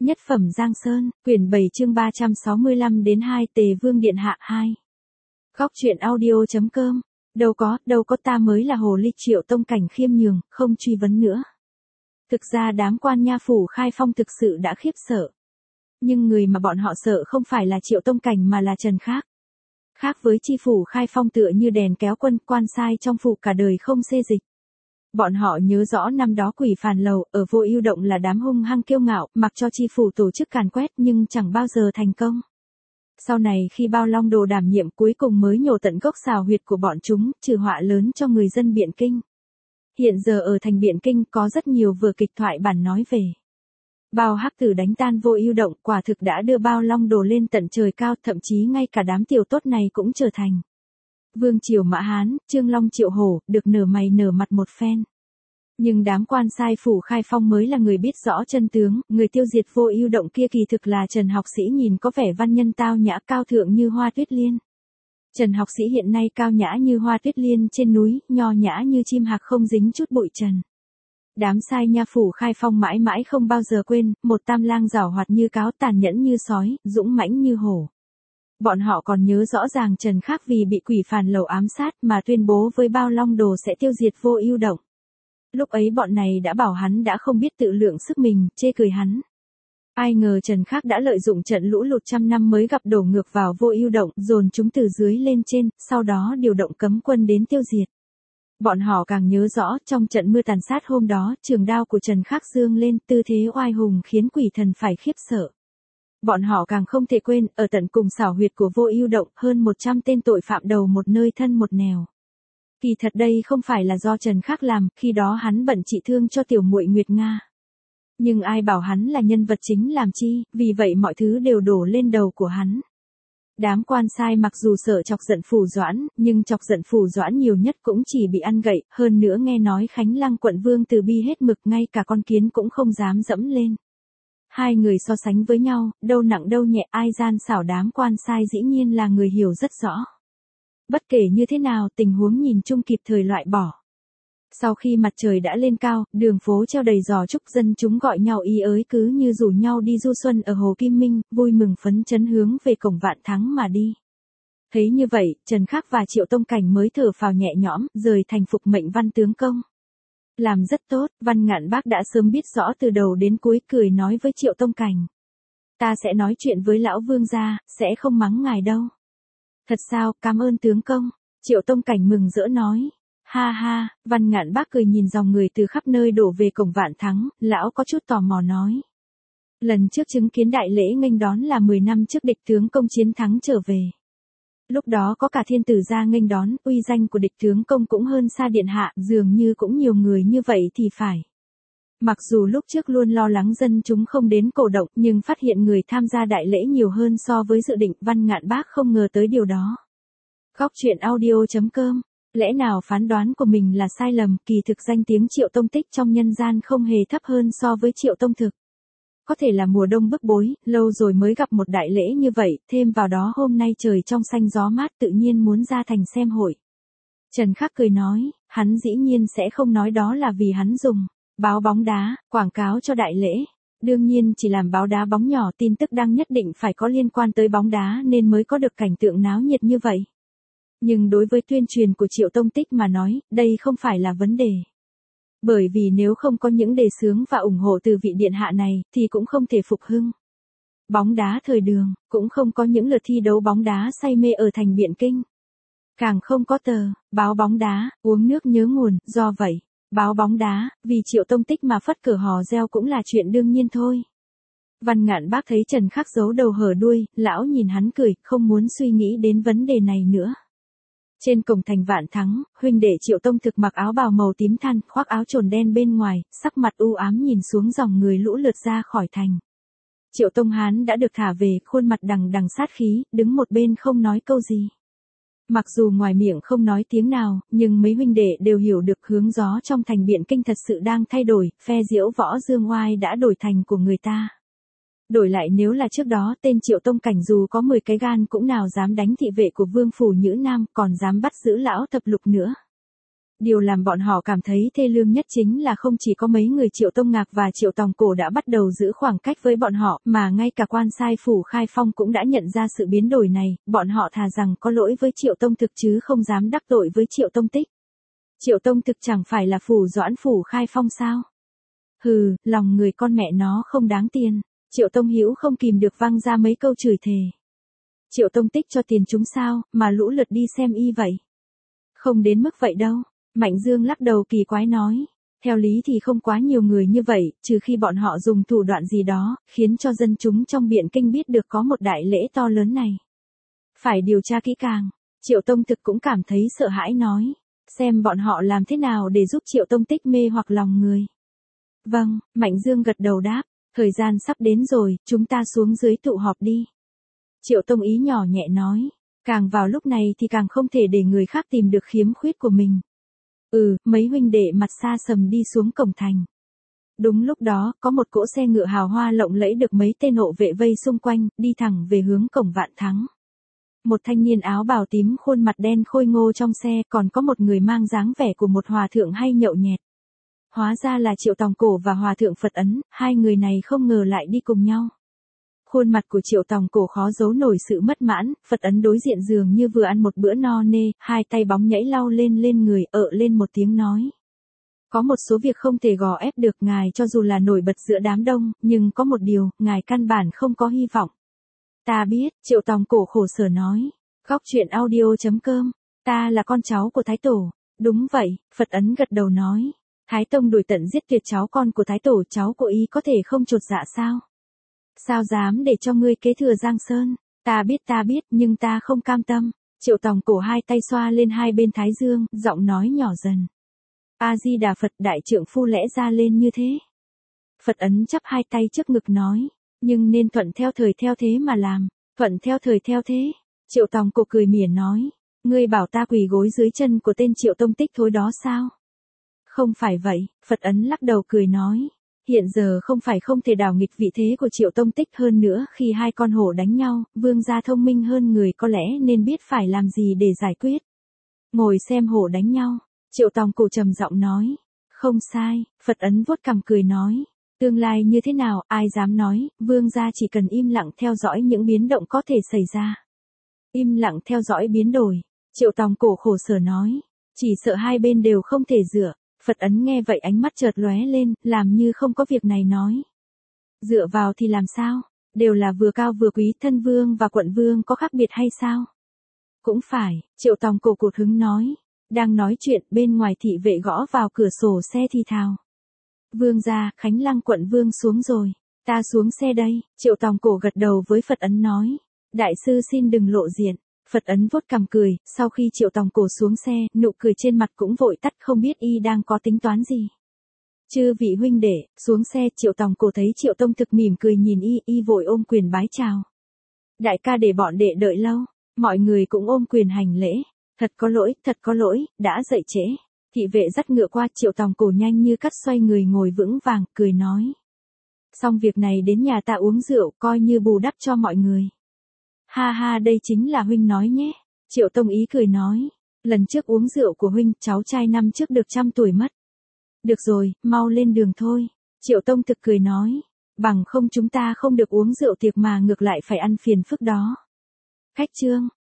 Nhất phẩm Giang Sơn, quyển 7 chương 365 đến 2 Tề Vương Điện Hạ 2. Góc truyện audio.com. Đâu có ta mới là hồ ly Triệu Tông Cảnh khiêm nhường, không truy vấn nữa. Thực ra đám quan nha phủ Khai Phong thực sự đã khiếp sợ. Nhưng người mà bọn họ sợ không phải là Triệu Tông Cảnh mà là Trần Khác. Khác với chi phủ Khai Phong tựa như đèn kéo quân, quan sai trong phủ cả đời không xê dịch. Bọn họ nhớ rõ năm đó Quỷ Phàn Lầu ở Vô Ưu Động là đám hung hăng kiêu ngạo, mặc cho chi phủ tổ chức càn quét nhưng chẳng bao giờ thành công. Sau này khi Bao Long Đồ đảm nhiệm cuối cùng mới nhổ tận gốc xào huyệt của bọn chúng, trừ họa lớn cho người dân Biện Kinh. Hiện giờ ở thành Biện Kinh có rất nhiều vở kịch thoại bản nói về Bao Hắc Tử đánh tan Vô Ưu Động, quả thực đã đưa Bao Long Đồ lên tận trời cao, thậm chí ngay cả đám tiểu tốt này cũng trở thành Vương triều Mã Hán, Trương Long Triệu Hổ, được nở mày nở mặt một phen. Nhưng đám quan sai phủ Khai Phong mới là người biết rõ chân tướng, người tiêu diệt Vô Ưu Động kia kỳ thực là Trần Học Sĩ, nhìn có vẻ văn nhân tao nhã cao thượng như hoa tuyết liên. Trần Học Sĩ hiện nay cao nhã như hoa tuyết liên trên núi, nho nhã như chim hạc không dính chút bụi trần. Đám sai nha phủ Khai Phong mãi mãi không bao giờ quên, một Tam Lang giảo hoạt như cáo, tàn nhẫn như sói, dũng mãnh như hổ. Bọn họ còn nhớ rõ ràng Trần Khác vì bị Quỷ Phàn Lầu ám sát mà tuyên bố với Bao Long Đồ sẽ tiêu diệt Vô Ưu Động. Lúc ấy bọn này đã bảo hắn đã không biết tự lượng sức mình, chê cười hắn. Ai ngờ Trần Khác đã lợi dụng trận lũ lụt trăm năm mới gặp đổ ngược vào Vô Ưu Động, dồn chúng từ dưới lên trên, sau đó điều động cấm quân đến tiêu diệt. Bọn họ càng nhớ rõ, trong trận mưa tàn sát hôm đó, trường đao của Trần Khác giương lên, tư thế oai hùng khiến quỷ thần phải khiếp sợ. Bọn họ càng không thể quên, ở tận cùng xảo huyệt của Vô Ưu Động, hơn 100 tên tội phạm đầu một nơi thân một nẻo. Kỳ thật đây không phải là do Trần Khác làm, khi đó hắn bận trị thương cho tiểu muội Nguyệt Nga. Nhưng ai bảo hắn là nhân vật chính làm chi, vì vậy mọi thứ đều đổ lên đầu của hắn. Đám quan sai mặc dù sợ chọc giận Phủ Doãn, nhưng chọc giận Phủ Doãn nhiều nhất cũng chỉ bị ăn gậy, hơn nữa nghe nói Khánh Lăng quận vương Từ Bi hết mực, ngay cả con kiến cũng không dám dẫm lên. Hai người so sánh với nhau, đâu nặng đâu nhẹ, ai gian xảo, đám quan sai dĩ nhiên là người hiểu rất rõ. Bất kể như thế nào, tình huống nhìn chung kịp thời loại bỏ. Sau khi mặt trời đã lên cao, đường phố treo đầy giò trúc, dân chúng gọi nhau ý ới, cứ như rủ nhau đi du xuân ở Hồ Kim Minh, vui mừng phấn chấn hướng về cổng Vạn Thắng mà đi. Thấy như vậy, Trần Khác và Triệu Tông Cảnh mới thở phào nhẹ nhõm, rời thành phục mệnh Văn tướng công. Làm rất tốt, Văn Ngạn Bác đã sớm biết rõ từ đầu đến cuối, cười nói với Triệu Tông Cảnh. Ta sẽ nói chuyện với lão vương gia, sẽ không mắng ngài đâu. Thật sao, cảm ơn tướng công. Triệu Tông Cảnh mừng rỡ nói. Ha ha, Văn Ngạn Bác cười nhìn dòng người từ khắp nơi đổ về cổng Vạn Thắng, lão có chút tò mò nói. Lần trước chứng kiến đại lễ nghênh đón là 10 năm trước địch tướng công chiến thắng trở về. Lúc đó có cả thiên tử gia nghênh đón, uy danh của địch tướng công cũng hơn xa điện hạ, dường như cũng nhiều người như vậy thì phải. Mặc dù lúc trước luôn lo lắng dân chúng không đến cổ động, nhưng phát hiện người tham gia đại lễ nhiều hơn so với dự định, Văn Ngạn Bác không ngờ tới điều đó. Góc truyện audio.com. Lẽ nào phán đoán của mình là sai lầm, kỳ thực danh tiếng Triệu Tông Tích trong nhân gian không hề thấp hơn so với Triệu Tông Thực. Có thể là mùa đông bức bối, lâu rồi mới gặp một đại lễ như vậy, thêm vào đó hôm nay trời trong xanh gió mát, tự nhiên muốn ra thành xem hội. Trần Khác cười nói, hắn dĩ nhiên sẽ không nói đó là vì hắn dùng báo bóng đá, quảng cáo cho đại lễ. Đương nhiên chỉ làm báo đá bóng nhỏ, tin tức đăng nhất định phải có liên quan tới bóng đá nên mới có được cảnh tượng náo nhiệt như vậy. Nhưng đối với tuyên truyền của Triệu Tông Tích mà nói, đây không phải là vấn đề. Bởi vì nếu không có những đề xướng và ủng hộ từ vị điện hạ này, thì cũng không thể phục hưng bóng đá thời Đường, cũng không có những lượt thi đấu bóng đá say mê ở thành Biện Kinh. Càng không có tờ báo bóng đá, uống nước nhớ nguồn, do vậy, báo bóng đá, vì Triệu Tông Tích mà phất cờ hò reo cũng là chuyện đương nhiên thôi. Văn Ngạn Bác thấy Trần Khác giấu đầu hở đuôi, lão nhìn hắn cười, không muốn suy nghĩ đến vấn đề này nữa. Trên cổng thành Vạn Thắng, huynh đệ Triệu Tông Thực mặc áo bào màu tím than, khoác áo trồn đen bên ngoài, sắc mặt u ám nhìn xuống dòng người lũ lượt ra khỏi thành. Triệu Tông Hán đã được thả về, khuôn mặt đằng đằng sát khí, đứng một bên không nói câu gì. Mặc dù ngoài miệng không nói tiếng nào, nhưng mấy huynh đệ đều hiểu được hướng gió trong thành Biện Kinh thật sự đang thay đổi, phe Diễu Võ Dương Oai đã đổi thành của người ta. Đổi lại nếu là trước đó, tên Triệu Tông Cảnh dù có 10 cái gan cũng nào dám đánh thị vệ của Vương phủ Nhữ Nam, còn dám bắt giữ lão thập lục nữa. Điều làm bọn họ cảm thấy thê lương nhất chính là không chỉ có mấy người Triệu Tông Ngạc và Triệu Tòng Cổ đã bắt đầu giữ khoảng cách với bọn họ, mà ngay cả quan sai phủ Khai Phong cũng đã nhận ra sự biến đổi này, bọn họ thà rằng có lỗi với Triệu Tông Thực chứ không dám đắc tội với Triệu Tông Tích. Triệu Tông Thực chẳng phải là phủ Doãn phủ Khai Phong sao? Hừ, lòng người con mẹ nó không đáng tiền. Triệu Tông Hữu không kìm được văng ra mấy câu chửi thề. Triệu Tông Tích cho tiền chúng sao, mà lũ lượt đi xem y vậy? Không đến mức vậy đâu. Mạnh Dương lắc đầu kỳ quái nói. Theo lý thì không quá nhiều người như vậy, trừ khi bọn họ dùng thủ đoạn gì đó, khiến cho dân chúng trong Biện Kinh biết được có một đại lễ to lớn này. Phải điều tra kỹ càng. Triệu Tông Thực cũng cảm thấy sợ hãi nói. Xem bọn họ làm thế nào để giúp Triệu Tông Tích mê hoặc lòng người. Vâng, Mạnh Dương gật đầu đáp. Thời gian sắp đến rồi, chúng ta xuống dưới tụ họp đi. Triệu Tông Ý nhỏ nhẹ nói. Càng vào lúc này thì càng không thể để người khác tìm được khiếm khuyết của mình. Mấy huynh đệ mặt xa sầm đi xuống cổng thành. Đúng lúc đó, có một cỗ xe ngựa hào hoa lộng lẫy được mấy tên hộ vệ vây xung quanh, đi thẳng về hướng cổng Vạn Thắng. Một thanh niên áo bào tím khuôn mặt đen khôi ngô trong xe, còn có một người mang dáng vẻ của một hòa thượng hay nhậu nhẹt. Hóa ra là Triệu Tòng Cổ và hòa thượng Phật Ấn, hai người này không ngờ lại đi cùng nhau. Khuôn mặt của Triệu Tòng Cổ khó giấu nổi sự bất mãn, Phật Ấn đối diện dường như vừa ăn một bữa no nê, hai tay bóng nhảy lau lên người, lên một tiếng nói. Có một số việc không thể gò ép được ngài cho dù là nổi bật giữa đám đông, nhưng có một điều, ngài căn bản không có hy vọng. Ta biết, Triệu Tòng Cổ khổ sở nói. Góc truyện audio.com, ta là con cháu của Thái Tổ. Đúng vậy, Phật Ấn gật đầu nói. Thái Tông đuổi tận giết tuyệt cháu con của Thái Tổ, cháu của y có thể không chột dạ sao? Sao dám để cho ngươi kế thừa Giang Sơn? Ta biết, nhưng ta không cam tâm. Triệu Tòng Cổ hai tay xoa lên hai bên thái dương, giọng nói nhỏ dần. A-di-đà Phật, đại trượng phu lẽ ra lên như thế. Phật Ấn chắp hai tay trước ngực nói, nhưng nên thuận theo thời theo thế mà làm. Thuận theo thời theo thế. Triệu Tòng Cổ cười mỉa nói, ngươi bảo ta quỳ gối dưới chân của tên Triệu Tông Tích thối đó sao? Không phải vậy, Phật Ấn lắc đầu cười nói. Hiện giờ không phải không thể đảo nghịch vị thế của Triệu Tông Tích, hơn nữa khi hai con hổ đánh nhau, vương gia thông minh hơn người có lẽ nên biết phải làm gì để giải quyết. Ngồi xem hổ đánh nhau, Triệu Tòng Cổ trầm giọng nói. Không sai, Phật Ấn vuốt cằm cười nói. Tương lai như thế nào, ai dám nói, vương gia chỉ cần im lặng theo dõi những biến động có thể xảy ra. Im lặng theo dõi biến đổi, Triệu Tòng Cổ khổ sở nói. Chỉ sợ hai bên đều không thể dựa. Phật Ấn nghe vậy ánh mắt chợt lóe lên, làm như không có việc này nói. Dựa vào thì làm sao? Đều là vừa cao vừa quý, thân vương và quận vương có khác biệt hay sao? Cũng phải, Triệu Tòng Cổ cụt hứng nói. Đang nói chuyện, bên ngoài thị vệ gõ vào cửa sổ xe thì thào. Vương gia, Khánh Lăng quận vương xuống rồi. Ta xuống xe đây, Triệu Tòng Cổ gật đầu với Phật Ấn nói. Đại sư xin đừng lộ diện. Phật Ấn vuốt cằm cười, sau khi Triệu Tòng Cổ xuống xe, nụ cười trên mặt cũng vội tắt, không biết y đang có tính toán gì. Chư vị huynh đệ, xuống xe, Triệu Tòng Cổ thấy Triệu Tông Thực mỉm cười nhìn y vội ôm quyền bái chào. Đại ca để bọn đệ đợi lâu, mọi người cũng ôm quyền hành lễ. Thật có lỗi, đã dậy trễ. Thị vệ dắt ngựa qua, Triệu Tòng Cổ nhanh như cắt xoay người ngồi vững vàng, cười nói. Xong việc này đến nhà ta uống rượu, coi như bù đắp cho mọi người. Ha ha, đây chính là huynh nói nhé. Triệu Tông Ý cười nói. Lần trước uống rượu của huynh, cháu trai năm trước được 100 tuổi mất. Được rồi, mau lên đường thôi. Triệu Tông Thực cười nói. Bằng không chúng ta không được uống rượu tiệc mà ngược lại phải ăn phiền phức đó. Khách trương,